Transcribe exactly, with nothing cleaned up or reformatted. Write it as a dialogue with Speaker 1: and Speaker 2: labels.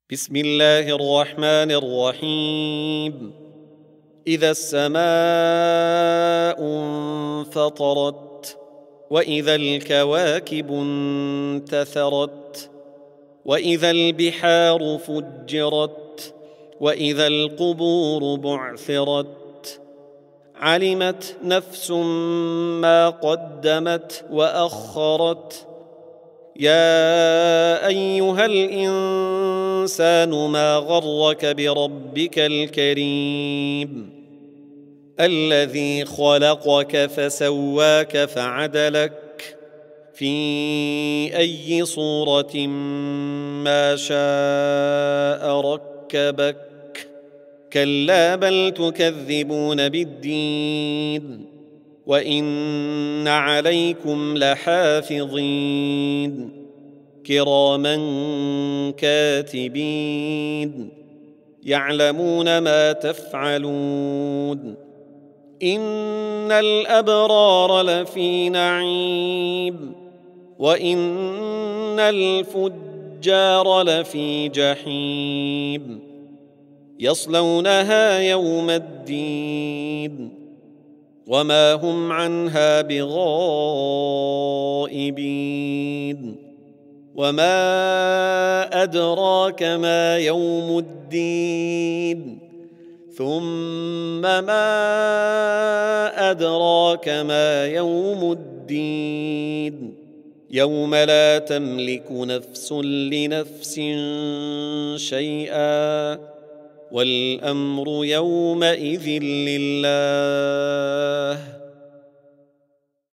Speaker 1: بسم الله الرحمن الرحيم. إذا السماء انفطرت، وإذا الكواكب انتثرت، وإذا البحار فجرت، وإذا القبور بعثرت، علمت نفس ما قدمت وأخرت. يا أيها الإنسان ما غرك بربك الكريم الذي خلقك فسواك فعدلك في أي صورة ما شاء ركبك. كلا بل تكذبون بالدين، وإن عليكم لحافظين كراما كاتبين يعلمون ما تفعلون. إن الأبرار لفي نعيم، وإن الفجار لفي جحيم يصلونها يوم الدين وما هم عنها بغائبين. وما أدراك ما يوم الدين، ثم ما أدراك ما يوم الدين. يوم لا تملك نفس لنفس شيئا، والأمر يومئذ لله.